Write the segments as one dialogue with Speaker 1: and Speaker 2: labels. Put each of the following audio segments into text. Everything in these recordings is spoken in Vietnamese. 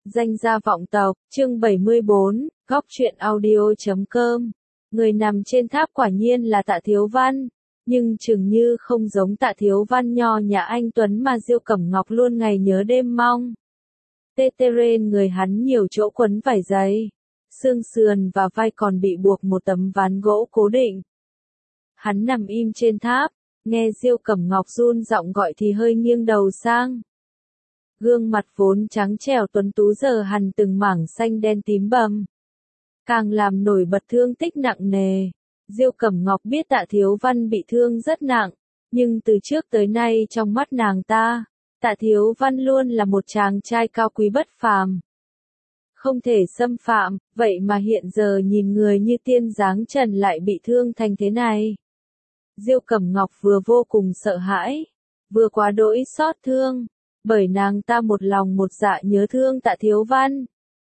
Speaker 1: Danh gia vọng tộc, chương 74, góc truyện audio.com. Người nằm trên tháp quả nhiên là Tạ Thiếu Văn, nhưng chừng như không giống Tạ Thiếu Văn nho nhã anh tuấn mà Diêu Cẩm Ngọc luôn ngày nhớ đêm mong. Tê tê rên người hắn nhiều chỗ quấn vải giấy, xương sườn và vai còn bị buộc một tấm ván gỗ cố định. Hắn nằm im trên tháp, nghe Diêu Cẩm Ngọc run giọng gọi thì hơi nghiêng đầu sang. Gương mặt vốn trắng trẻo tuấn tú giờ hằn từng mảng xanh đen tím bầm, càng làm nổi bật thương tích nặng nề. Diêu Cẩm Ngọc biết Tạ Thiếu Văn bị thương rất nặng, nhưng từ trước tới nay trong mắt nàng ta, Tạ Thiếu Văn luôn là một chàng trai cao quý bất phàm, không thể xâm phạm, vậy mà hiện giờ nhìn người như tiên dáng trần lại bị thương thành thế này. Diêu Cẩm Ngọc vừa vô cùng sợ hãi, vừa quá đỗi xót thương, bởi nàng ta một lòng một dạ nhớ thương Tạ Thiếu Văn.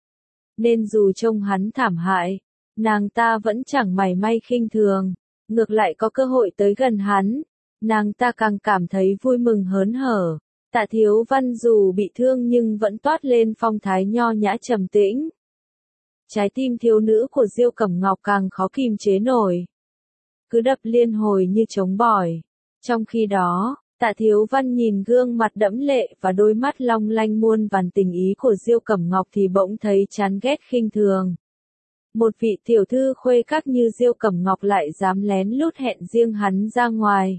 Speaker 1: Nên dù trông hắn thảm hại, nàng ta vẫn chẳng mảy may khinh thường, ngược lại có cơ hội tới gần hắn, nàng ta càng cảm thấy vui mừng hớn hở. Tạ Thiếu Văn dù bị thương nhưng vẫn toát lên phong thái nho nhã trầm tĩnh. Trái tim thiếu nữ của Diêu Cẩm Ngọc càng khó kìm chế nổi, cứ đập liên hồi như trống bỏi. Trong khi đó, Tạ Thiếu Văn nhìn gương mặt đẫm lệ và đôi mắt long lanh muôn vàn tình ý của Diêu Cẩm Ngọc thì bỗng thấy chán ghét khinh thường. Một vị tiểu thư khuê các như Diêu Cẩm Ngọc lại dám lén lút hẹn riêng hắn ra ngoài.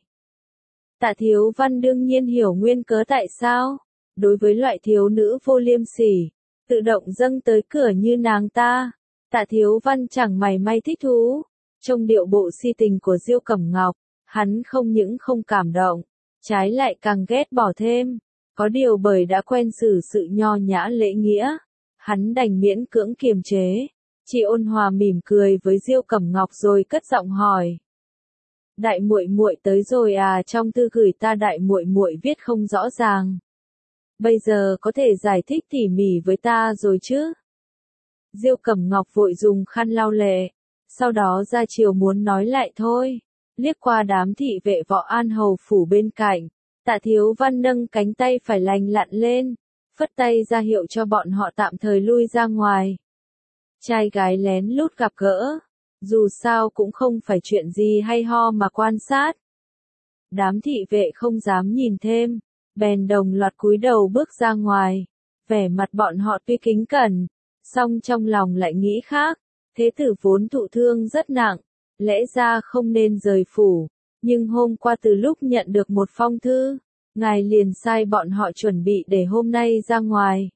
Speaker 1: Tạ Thiếu Văn đương nhiên hiểu nguyên cớ tại sao, đối với loại thiếu nữ vô liêm sỉ, tự động dâng tới cửa như nàng ta, Tạ Thiếu Văn chẳng mảy may thích thú. Trong điệu bộ si tình của Diêu Cẩm Ngọc, hắn không những không cảm động, trái lại càng ghét bỏ thêm. Có điều bởi đã quen xử sự nho nhã lễ nghĩa, hắn đành miễn cưỡng kiềm chế, chỉ ôn hòa mỉm cười với Diêu Cẩm Ngọc rồi cất giọng hỏi: "Đại muội muội tới rồi à? Trong thư gửi ta đại muội muội viết không rõ ràng. Bây giờ có thể giải thích tỉ mỉ với ta rồi chứ?" Diêu Cẩm Ngọc vội dùng khăn lau lệ, sau đó ra chiều muốn nói lại thôi, liếc qua đám thị vệ Võ An hầu phủ bên cạnh, Tạ Thiếu Văn nâng cánh tay phải lành lặn lên, phất tay ra hiệu cho bọn họ tạm thời lui ra ngoài. Trai gái lén lút gặp gỡ, dù sao cũng không phải chuyện gì hay ho mà quan sát. Đám thị vệ không dám nhìn thêm, bèn đồng loạt cúi đầu bước ra ngoài, vẻ mặt bọn họ tuy kính cẩn, song trong lòng lại nghĩ khác. Thế tử vốn thụ thương rất nặng, lẽ ra không nên rời phủ, nhưng hôm qua từ lúc nhận được một phong thư, ngài liền sai bọn họ chuẩn bị để hôm nay ra ngoài.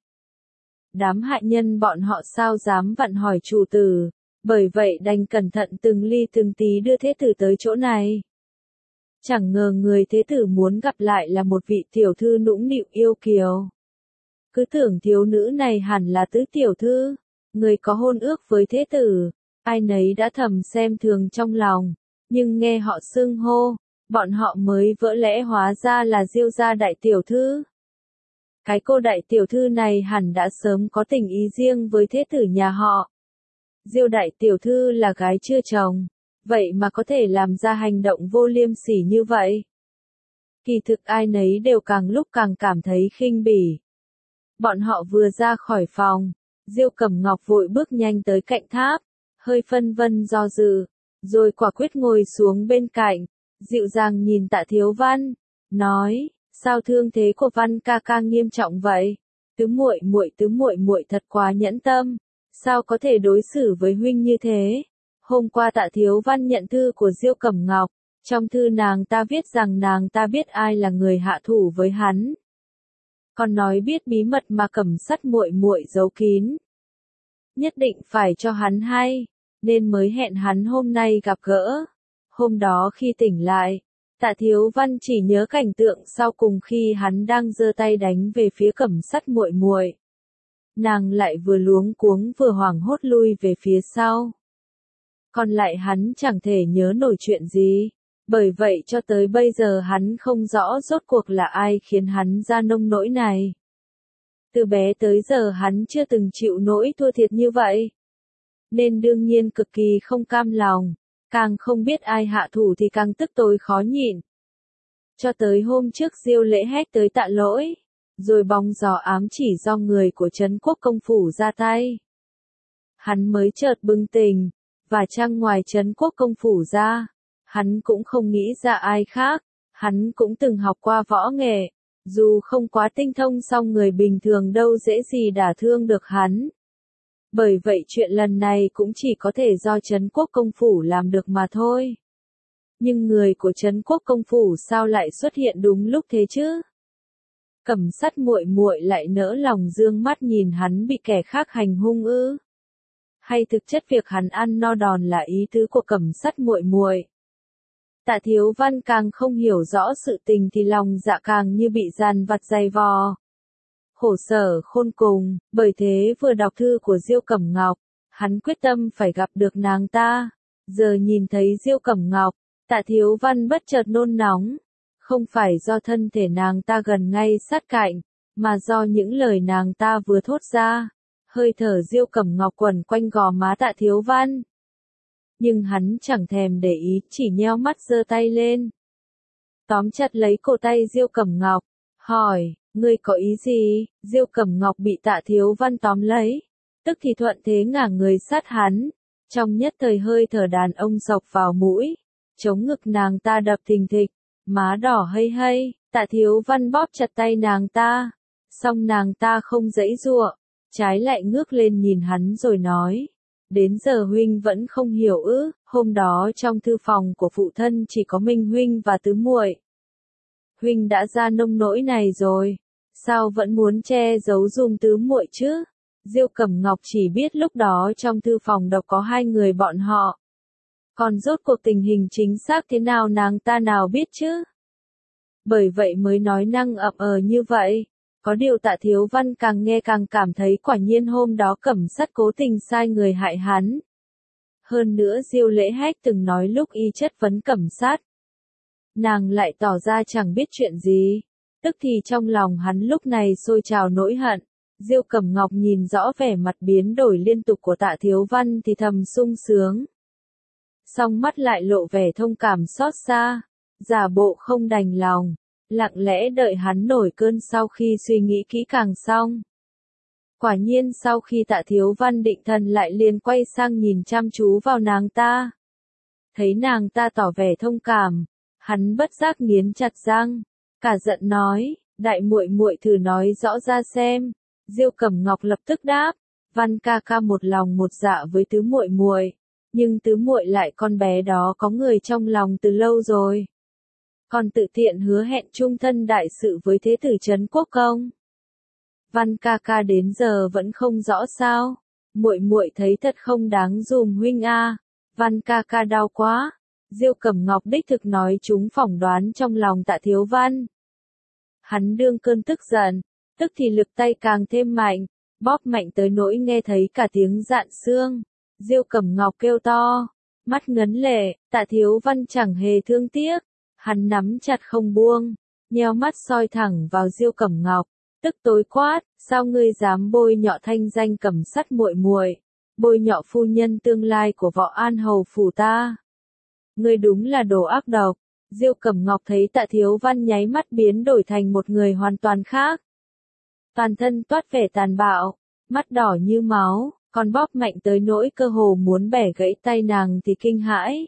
Speaker 1: Đám hạ nhân bọn họ sao dám vặn hỏi chủ tử, bởi vậy đành cẩn thận từng ly từng tí đưa thế tử tới chỗ này. Chẳng ngờ người thế tử muốn gặp lại là một vị tiểu thư nũng nịu yêu kiều. Cứ tưởng thiếu nữ này hẳn là tứ tiểu thư, người có hôn ước với thế tử, ai nấy đã thầm xem thường trong lòng, nhưng nghe họ xưng hô, bọn họ mới vỡ lẽ hóa ra là Diêu gia đại tiểu thư. Cái cô đại tiểu thư này hẳn đã sớm có tình ý riêng với thế tử nhà họ. Diêu đại tiểu thư là gái chưa chồng, vậy mà có thể làm ra hành động vô liêm sỉ như vậy. Kỳ thực ai nấy đều càng lúc càng cảm thấy khinh bỉ. Bọn họ vừa ra khỏi phòng, Diêu Cẩm Ngọc vội bước nhanh tới cạnh tháp, hơi phân vân do dự, rồi quả quyết ngồi xuống bên cạnh, dịu dàng nhìn Tạ Thiếu Văn, nói: "Sao thương thế của Văn ca ca nghiêm trọng vậy? Tứ muội muội thật quá nhẫn tâm, sao có thể đối xử với huynh như thế?" Hôm qua Tạ Thiếu Văn nhận thư của Diêu Cẩm Ngọc, trong thư nàng ta viết rằng nàng ta biết ai là người hạ thủ với hắn. Còn nói biết bí mật mà Cẩm Sắt muội muội giấu kín, nhất định phải cho hắn hay, nên mới hẹn hắn hôm nay gặp gỡ. Hôm đó khi tỉnh lại, Tạ Thiếu Văn chỉ nhớ cảnh tượng sau cùng khi hắn đang giơ tay đánh về phía Cẩm Sắt muội muội. Nàng lại vừa luống cuống vừa hoảng hốt lui về phía sau. Còn lại hắn chẳng thể nhớ nổi chuyện gì, bởi vậy cho tới bây giờ hắn không rõ rốt cuộc là ai khiến hắn ra nông nỗi này. Từ bé tới giờ hắn chưa từng chịu nỗi thua thiệt như vậy, nên đương nhiên cực kỳ không cam lòng, càng không biết ai hạ thủ thì càng tức tối khó nhịn. Cho tới hôm trước Diêu Lễ hét tới tạ lỗi, rồi bóng gió ám chỉ do người của Trấn Quốc công phủ ra tay. Hắn mới chợt bừng tỉnh, và chăng ngoài Trấn Quốc công phủ ra, hắn cũng không nghĩ ra ai khác, hắn cũng từng học qua võ nghệ, dù không quá tinh thông song người bình thường đâu dễ gì đả thương được hắn. Bởi vậy chuyện lần này cũng chỉ có thể do Trấn Quốc công phủ làm được mà thôi. Nhưng người của Trấn Quốc công phủ sao lại xuất hiện đúng lúc thế chứ? Cẩm Sắt muội muội lại nỡ lòng dương mắt nhìn hắn bị kẻ khác hành hung ư? Hay thực chất việc hắn ăn no đòn là ý tứ của Cẩm Sắt muội muội? Tạ Thiếu Văn càng không hiểu rõ sự tình thì lòng dạ càng như bị dằn vặt dày vò. Khổ sở khôn cùng, bởi thế vừa đọc thư của Diêu Cẩm Ngọc, hắn quyết tâm phải gặp được nàng ta. Giờ nhìn thấy Diêu Cẩm Ngọc, Tạ Thiếu Văn bất chợt nôn nóng. Không phải do thân thể nàng ta gần ngay sát cạnh, mà do những lời nàng ta vừa thốt ra. Hơi thở Diêu Cẩm Ngọc quẩn quanh gò má Tạ Thiếu Văn. Nhưng hắn chẳng thèm để ý, chỉ nheo mắt giơ tay lên. Tóm chặt lấy cổ tay Diêu Cẩm Ngọc, hỏi, ngươi có ý gì? Diêu Cẩm Ngọc bị Tạ Thiếu Văn tóm lấy, tức thì thuận thế ngả người sát hắn. Trong nhất thời hơi thở đàn ông xộc vào mũi, chống ngực nàng ta đập thình thịch, má đỏ hây hây. Tạ Thiếu Văn bóp chặt tay nàng ta, song nàng ta không giãy giụa, trái lại ngước lên nhìn hắn rồi nói. Đến giờ huynh vẫn không hiểu ư? Hôm đó trong thư phòng của phụ thân chỉ có Minh huynh và tứ muội. Huynh đã ra nông nỗi này rồi, sao vẫn muốn che giấu giùm tứ muội chứ? Diêu Cẩm Ngọc chỉ biết lúc đó trong thư phòng độc có hai người bọn họ. Còn rốt cuộc tình hình chính xác thế nào nàng ta nào biết chứ? Bởi vậy mới nói năng ậm như vậy. Có điều Tạ Thiếu Văn càng nghe càng cảm thấy quả nhiên hôm đó Cẩm Sắt cố tình sai người hại hắn. Hơn nữa Diêu Lễ Hách từng nói lúc y chất vấn Cẩm Sắt, nàng lại tỏ ra chẳng biết chuyện gì. Tức thì trong lòng hắn lúc này sôi trào nỗi hận. Diêu Cẩm Ngọc nhìn rõ vẻ mặt biến đổi liên tục của Tạ Thiếu Văn thì thầm sung sướng. Song mắt lại lộ vẻ thông cảm xót xa, giả bộ không đành lòng, lặng lẽ đợi hắn nổi cơn sau khi suy nghĩ kỹ càng xong. Quả nhiên sau khi Tạ Thiếu Văn định thần lại liền quay sang nhìn chăm chú vào nàng ta. Thấy nàng ta tỏ vẻ thông cảm, hắn bất giác nghiến chặt răng, cả giận nói, đại muội muội thử nói rõ ra xem. Diêu Cẩm Ngọc lập tức đáp, Văn ca ca một lòng một dạ với tứ muội muội, nhưng tứ muội lại con bé đó có người trong lòng từ lâu rồi. Còn tự tiện hứa hẹn chung thân đại sự với thế tử Trấn Quốc công. Văn ca ca đến giờ vẫn không rõ sao? Muội muội thấy thật không đáng dùm huynh a. Văn ca ca đau quá. Diêu Cẩm Ngọc đích thực nói chúng phỏng đoán trong lòng Tạ Thiếu Văn. Hắn đương cơn tức giận, tức thì lực tay càng thêm mạnh, bóp mạnh tới nỗi nghe thấy cả tiếng rạn xương. Diêu Cẩm Ngọc kêu to, mắt ngấn lệ. Tạ Thiếu Văn chẳng hề thương tiếc, hắn nắm chặt không buông, nheo mắt soi thẳng vào Diêu Cẩm Ngọc, tức tối quát, sao ngươi dám bôi nhọ thanh danh Cẩm Sắt muội muội, bôi nhọ phu nhân tương lai của Võ An hầu phủ ta? Ngươi đúng là đồ ác độc. Diêu Cẩm Ngọc thấy Tạ Thiếu Văn nháy mắt biến đổi thành một người hoàn toàn khác. Toàn thân toát vẻ tàn bạo, mắt đỏ như máu, còn bóp mạnh tới nỗi cơ hồ muốn bẻ gãy tay nàng thì kinh hãi.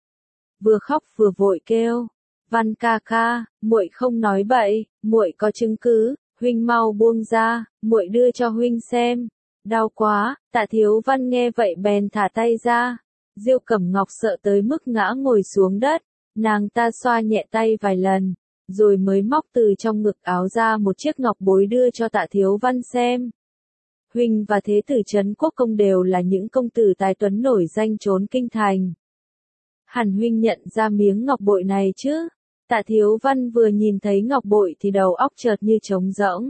Speaker 1: Vừa khóc vừa vội kêu, Văn ca ca, muội không nói bậy, muội có chứng cứ, huynh mau buông ra, muội đưa cho huynh xem. Đau quá. Tạ Thiếu Văn nghe vậy bèn thả tay ra. Diêu Cẩm Ngọc sợ tới mức ngã ngồi xuống đất, nàng ta xoa nhẹ tay vài lần, rồi mới móc từ trong ngực áo ra một chiếc ngọc bối đưa cho Tạ Thiếu Văn xem. Huynh và thế tử Trấn Quốc công đều là những công tử tài tuấn nổi danh trốn kinh thành. Hẳn huynh nhận ra miếng ngọc bội này chứ? Tạ Thiếu Văn vừa nhìn thấy ngọc bội thì đầu óc chợt như trống rỗng.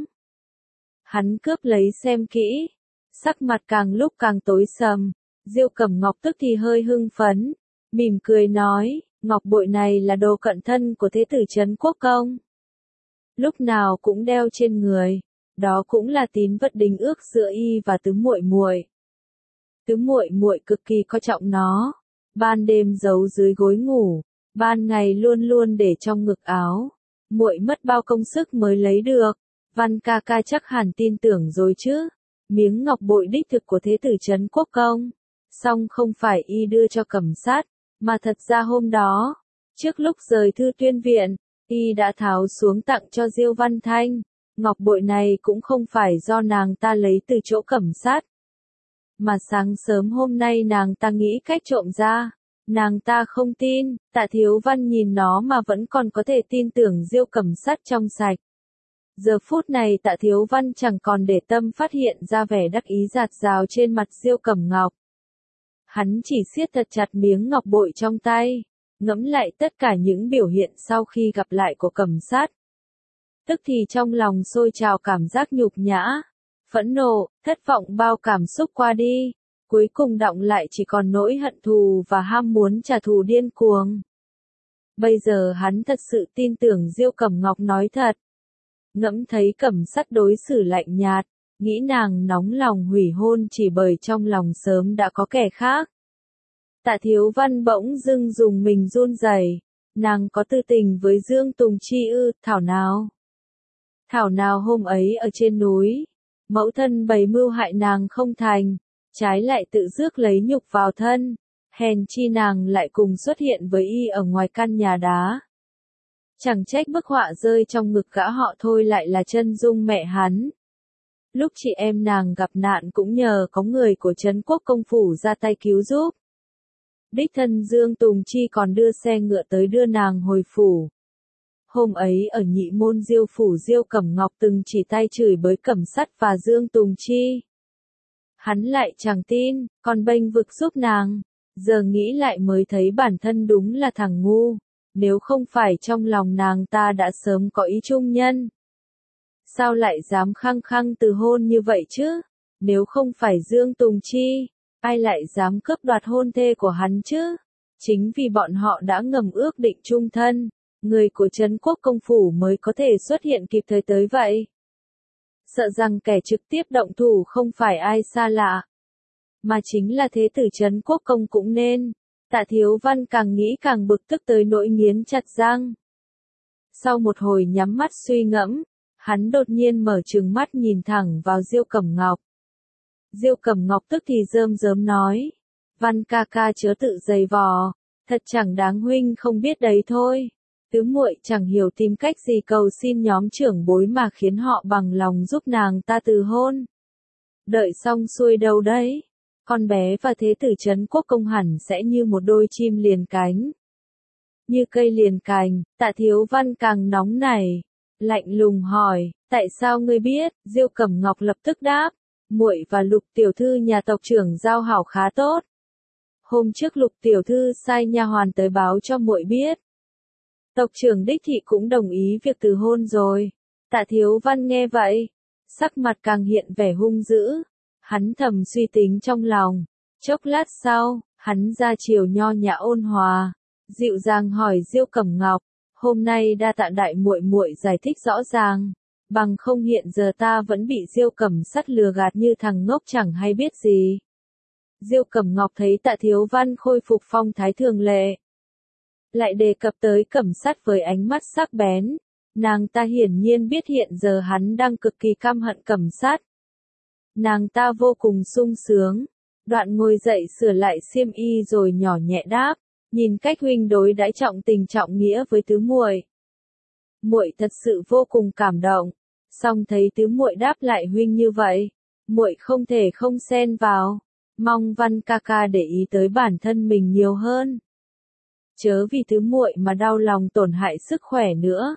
Speaker 1: Hắn cướp lấy xem kỹ, sắc mặt càng lúc càng tối sầm. Diêu Cẩm Ngọc tức thì hơi hưng phấn, mỉm cười nói, ngọc bội này là đồ cận thân của thế tử Trấn Quốc công. Lúc nào cũng đeo trên người, đó cũng là tín vật đính ước giữa y và tứ muội muội. Tứ muội muội cực kỳ coi trọng nó, ban đêm giấu dưới gối ngủ, ban ngày luôn luôn để trong ngực áo. Muội mất bao công sức mới lấy được, Văn ca ca chắc hẳn tin tưởng rồi chứ. Miếng ngọc bội đích thực của thế tử Trấn Quốc Công. Song không phải y đưa cho Cẩm Sát, mà thật ra hôm đó, trước lúc rời Thư Tuyên Viện, y đã tháo xuống tặng cho Diêu Văn Thanh. Ngọc bội này cũng không phải do nàng ta lấy từ chỗ Cẩm Sát, mà sáng sớm hôm nay nàng ta nghĩ cách trộm ra. Nàng ta không tin, Tạ Thiếu Văn nhìn nó mà vẫn còn có thể tin tưởng Diêu Cẩm Sát trong sạch. Giờ phút này Tạ Thiếu Văn chẳng còn để tâm phát hiện ra vẻ đắc ý rạt rào trên mặt Diêu Cẩm Ngọc. Hắn chỉ siết thật chặt miếng ngọc bội trong tay, ngẫm lại tất cả những biểu hiện sau khi gặp lại của Cẩm Sát. Tức thì trong lòng sôi trào cảm giác nhục nhã, phẫn nộ, thất vọng bao cảm xúc qua đi, cuối cùng đọng lại chỉ còn nỗi hận thù và ham muốn trả thù điên cuồng. Bây giờ hắn thật sự tin tưởng Diêu Cẩm Ngọc nói thật. Ngẫm thấy Cẩm Sát đối xử lạnh nhạt, nghĩ nàng nóng lòng hủy hôn chỉ bởi trong lòng sớm đã có kẻ khác. Tạ Thiếu Văn bỗng dưng dùng mình run rẩy, nàng có tư tình với Dương Tùng Chi ư? Thảo nào? Thảo nào hôm ấy ở trên núi, mẫu thân bày mưu hại nàng không thành, trái lại tự rước lấy nhục vào thân, hèn chi nàng lại cùng xuất hiện với y ở ngoài căn nhà đá. Chẳng trách bức họa rơi trong ngực gã họ Thôi lại là chân dung mẹ hắn. Lúc chị em nàng gặp nạn cũng nhờ có người của Trấn Quốc Công phủ ra tay cứu giúp. Đích thân Dương Tùng Chi còn đưa xe ngựa tới đưa nàng hồi phủ. Hôm ấy ở Nhị Môn Diêu phủ, Diêu Cẩm Ngọc từng chỉ tay chửi bới Cẩm Sát và Dương Tùng Chi. Hắn lại chẳng tin, còn bênh vực giúp nàng. Giờ nghĩ lại mới thấy bản thân đúng là thằng ngu. Nếu không phải trong lòng nàng ta đã sớm có ý trung nhân, sao lại dám khăng khăng từ hôn như vậy chứ? Nếu không phải Dương Tùng Chi, ai lại dám cướp đoạt hôn thê của hắn chứ? Chính vì bọn họ đã ngầm ước định chung thân, người của Trấn Quốc Công phủ mới có thể xuất hiện kịp thời tới vậy. Sợ rằng kẻ trực tiếp động thủ không phải ai xa lạ, mà chính là thế tử Trấn Quốc Công cũng nên. Tạ Thiếu Văn càng nghĩ càng bực tức tới nỗi nghiến chặt răng. Sau một hồi nhắm mắt suy ngẫm, hắn đột nhiên mở trừng mắt nhìn thẳng vào Diêu Cẩm Ngọc. Diêu Cẩm Ngọc tức thì rơm rớm nói, Văn ca ca chớ tự giày vò, thật chẳng đáng huynh không biết đấy thôi. Tứ muội chẳng hiểu tìm cách gì cầu xin nhóm trưởng bối mà khiến họ bằng lòng giúp nàng ta từ hôn. Đợi xong xuôi đâu đấy, con bé và thế tử Trấn Quốc Công hẳn sẽ như một đôi chim liền cánh. Như cây liền cành, Tạ Thiếu Văn càng nóng nảy, lạnh lùng hỏi, tại sao ngươi biết? Diêu Cẩm Ngọc lập tức đáp, muội và Lục tiểu thư nhà tộc trưởng giao hảo khá tốt. Hôm trước Lục tiểu thư sai nha hoàn tới báo cho muội biết. Tộc trưởng đích thị cũng đồng ý việc từ hôn rồi. Tạ Thiếu Văn nghe vậy, sắc mặt càng hiện vẻ hung dữ. Hắn thầm suy tính trong lòng. Chốc lát sau, hắn ra chiều nho nhã ôn hòa, dịu dàng hỏi Diêu Cẩm Ngọc, hôm nay đa tạ đại muội muội giải thích rõ ràng, bằng không hiện giờ ta vẫn bị Diêu Cẩm Sát lừa gạt như thằng ngốc chẳng hay biết gì. Diêu Cẩm Ngọc thấy Tạ Thiếu Văn khôi phục phong thái thường lệ, lại đề cập tới Cẩm Sát với ánh mắt sắc bén, nàng ta hiển nhiên biết hiện giờ hắn đang cực kỳ căm hận Cẩm Sát. Nàng ta vô cùng sung sướng, đoạn ngồi dậy sửa lại xiêm y rồi nhỏ nhẹ đáp, nhìn cách huynh đối đãi trọng tình trọng nghĩa với tứ muội, muội thật sự vô cùng cảm động. Song thấy tứ muội đáp lại huynh như vậy, muội không thể không xen vào, mong Văn ca ca để ý tới bản thân mình nhiều hơn, chớ vì tứ muội mà đau lòng tổn hại sức khỏe nữa.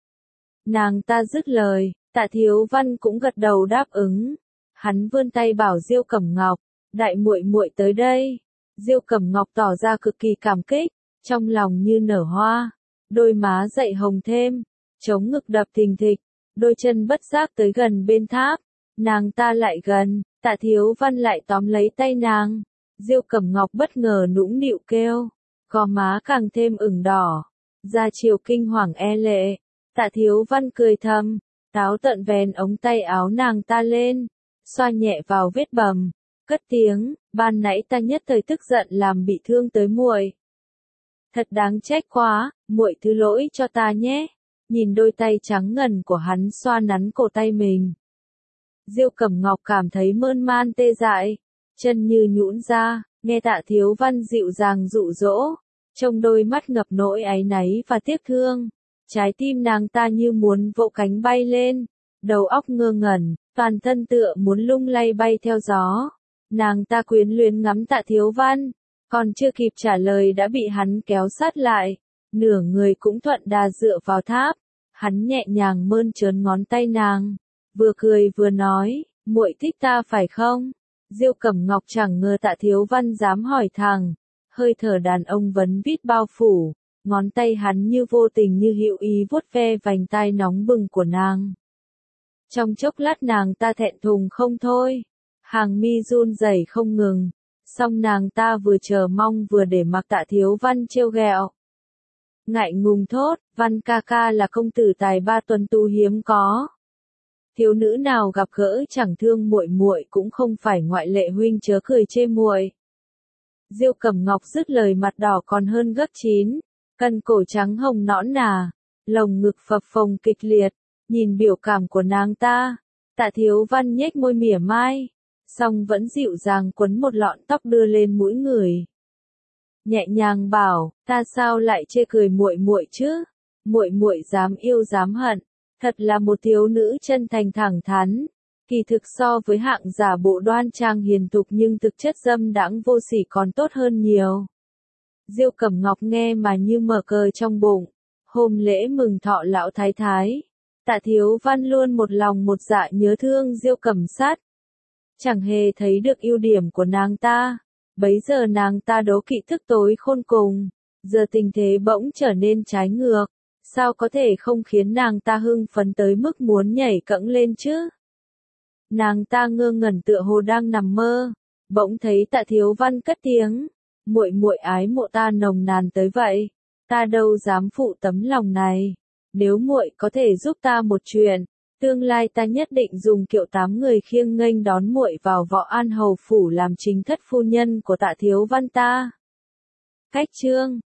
Speaker 1: Nàng ta dứt lời, Tạ Thiếu Văn cũng gật đầu đáp ứng. Hắn vươn tay bảo Diêu Cẩm Ngọc, đại muội muội tới đây. Diêu Cẩm Ngọc tỏ ra cực kỳ cảm kích, trong lòng như nở hoa, đôi má dậy hồng thêm, chống ngực đập thình thịch, đôi chân bất giác tới gần bên tháp. Nàng ta lại gần, Tạ Thiếu Văn lại tóm lấy tay nàng. Diêu Cẩm Ngọc bất ngờ nũng nịu kêu, gò má càng thêm ửng đỏ, ra chiều kinh hoàng e lệ. Tạ Thiếu Văn cười thầm, táo tận vén ống tay áo nàng ta lên, xoa nhẹ vào vết bầm, cất tiếng, ban nãy ta nhất thời tức giận làm bị thương tới muội. Thật đáng trách quá, muội thứ lỗi cho ta nhé. nhìn đôi tay trắng ngần của hắn xoa nắn cổ tay mình. Diêu Cẩm Ngọc cảm thấy mơn man tê dại, chân như nhũn ra, nghe Tạ Thiếu Văn dịu dàng dụ dỗ, trong đôi mắt ngập nỗi áy náy và tiếc thương, trái tim nàng ta như muốn vỗ cánh bay lên, đầu óc ngơ ngẩn, toàn thân tựa muốn lung lay bay theo gió. Nàng ta quyến luyến ngắm Tạ Thiếu Văn, còn chưa kịp trả lời đã bị hắn kéo sát lại, nửa người cũng thuận đà dựa vào tháp. Hắn nhẹ nhàng mơn trớn ngón tay nàng, vừa cười vừa nói, muội thích ta phải không? Diêu Cẩm Ngọc chẳng ngờ Tạ Thiếu Văn dám hỏi thẳng, hơi thở đàn ông vấn vít bao phủ, ngón tay hắn như vô tình như hữu ý vuốt ve vành tai nóng bừng của nàng. Trong chốc lát nàng ta thẹn thùng không thôi, hàng mi run rẩy không ngừng, song nàng ta vừa chờ mong vừa để mặc Tạ Thiếu Văn trêu ghẹo. Ngại ngùng thốt, Văn ca ca là công tử tài ba tuần tu hiếm có. Thiếu nữ nào gặp gỡ chẳng thương muội muội cũng không phải ngoại lệ, huynh chớ cười chê muội. Diêu Cẩm Ngọc dứt lời mặt đỏ còn hơn gấp 9, cân cổ trắng hồng nõn nà, lồng ngực phập phồng kịch liệt, nhìn biểu cảm của nàng ta, Tạ Thiếu Văn nhếch môi mỉa mai, song vẫn dịu dàng quấn một lọn tóc đưa lên mũi người. Nhẹ nhàng bảo, ta sao lại chê cười muội muội chứ? Muội muội dám yêu dám hận, thật là một thiếu nữ chân thành thẳng thắn. Kỳ thực so với hạng giả bộ đoan trang hiền thục nhưng thực chất dâm đãng vô sỉ còn tốt hơn nhiều. Diêu Cẩm Ngọc nghe mà như mở cờ trong bụng. Hôm lễ mừng thọ lão thái thái, Tạ Thiếu Văn luôn một lòng một dạ nhớ thương Diêu Cẩm Sát, chẳng hề thấy được ưu điểm của nàng ta. Bấy giờ nàng ta đố kỵ thức tối khôn cùng, giờ tình thế bỗng trở nên trái ngược, sao có thể không khiến nàng ta hưng phấn tới mức muốn nhảy cẫng lên chứ? Nàng ta ngơ ngẩn tựa hồ đang nằm mơ, bỗng thấy Tạ Thiếu Văn cất tiếng, muội muội ái mộ ta nồng nàn tới vậy, ta đâu dám phụ tấm lòng này, nếu muội có thể giúp ta một chuyện, tương lai ta nhất định dùng kiệu 8 người khiêng nghênh đón muội vào Võ An Hầu phủ làm chính thất phu nhân của Tạ Thiếu Văn ta. Cách chương